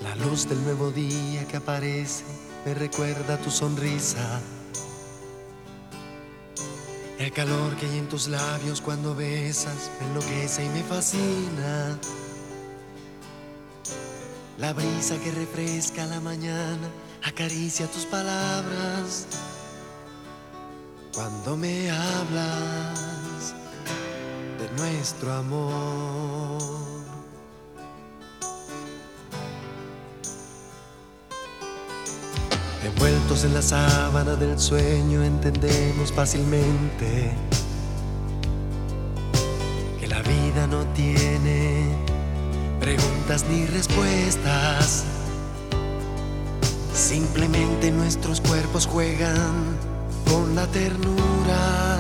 La luz del nuevo día que aparece me recuerda tu sonrisa. El calor que hay en tus labios cuando besas me enloquece y me fascina. La brisa que refresca la mañana acaricia tus palabras. Cuando me hablas de nuestro amor, envueltos en la sábana del sueño, entendemos fácilmente que la vida no tiene preguntas ni respuestas. Simplemente nuestros cuerpos juegan con la ternura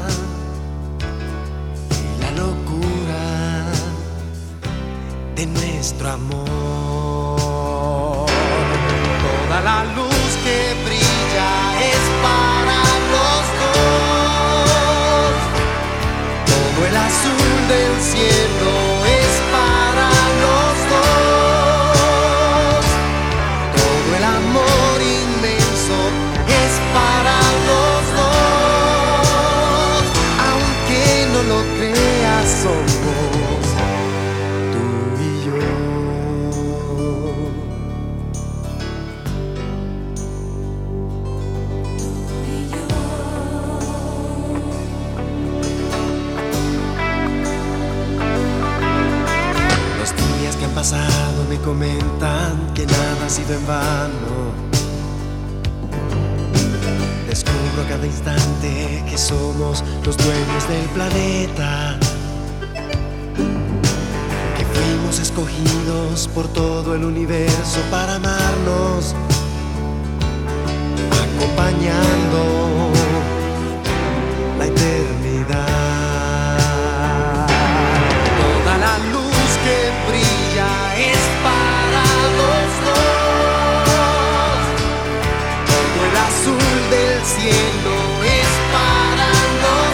y la locura de nuestro amor. Toda la luz que brilla es para los dos. Todo el azul del cielo es para los dos. Todo el amor inmenso es para los dos. Aunque no lo creas, somos tú y yo. Pasado me comentan que nada ha sido en vano. Descubro a cada instante que somos los dueños del planeta, que fuimos escogidos por todo el universo para amarnos, acompañando la eternidad. Toda la luz que brilla es para los dos. Todo el azul del cielo es para los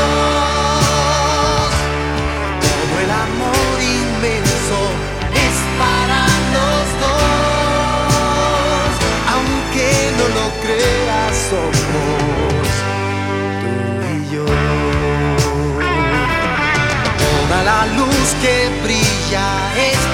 dos. Todo el amor inmenso es para los dos. Aunque no lo creas, somos tú y yo. Toda la luz que brilla es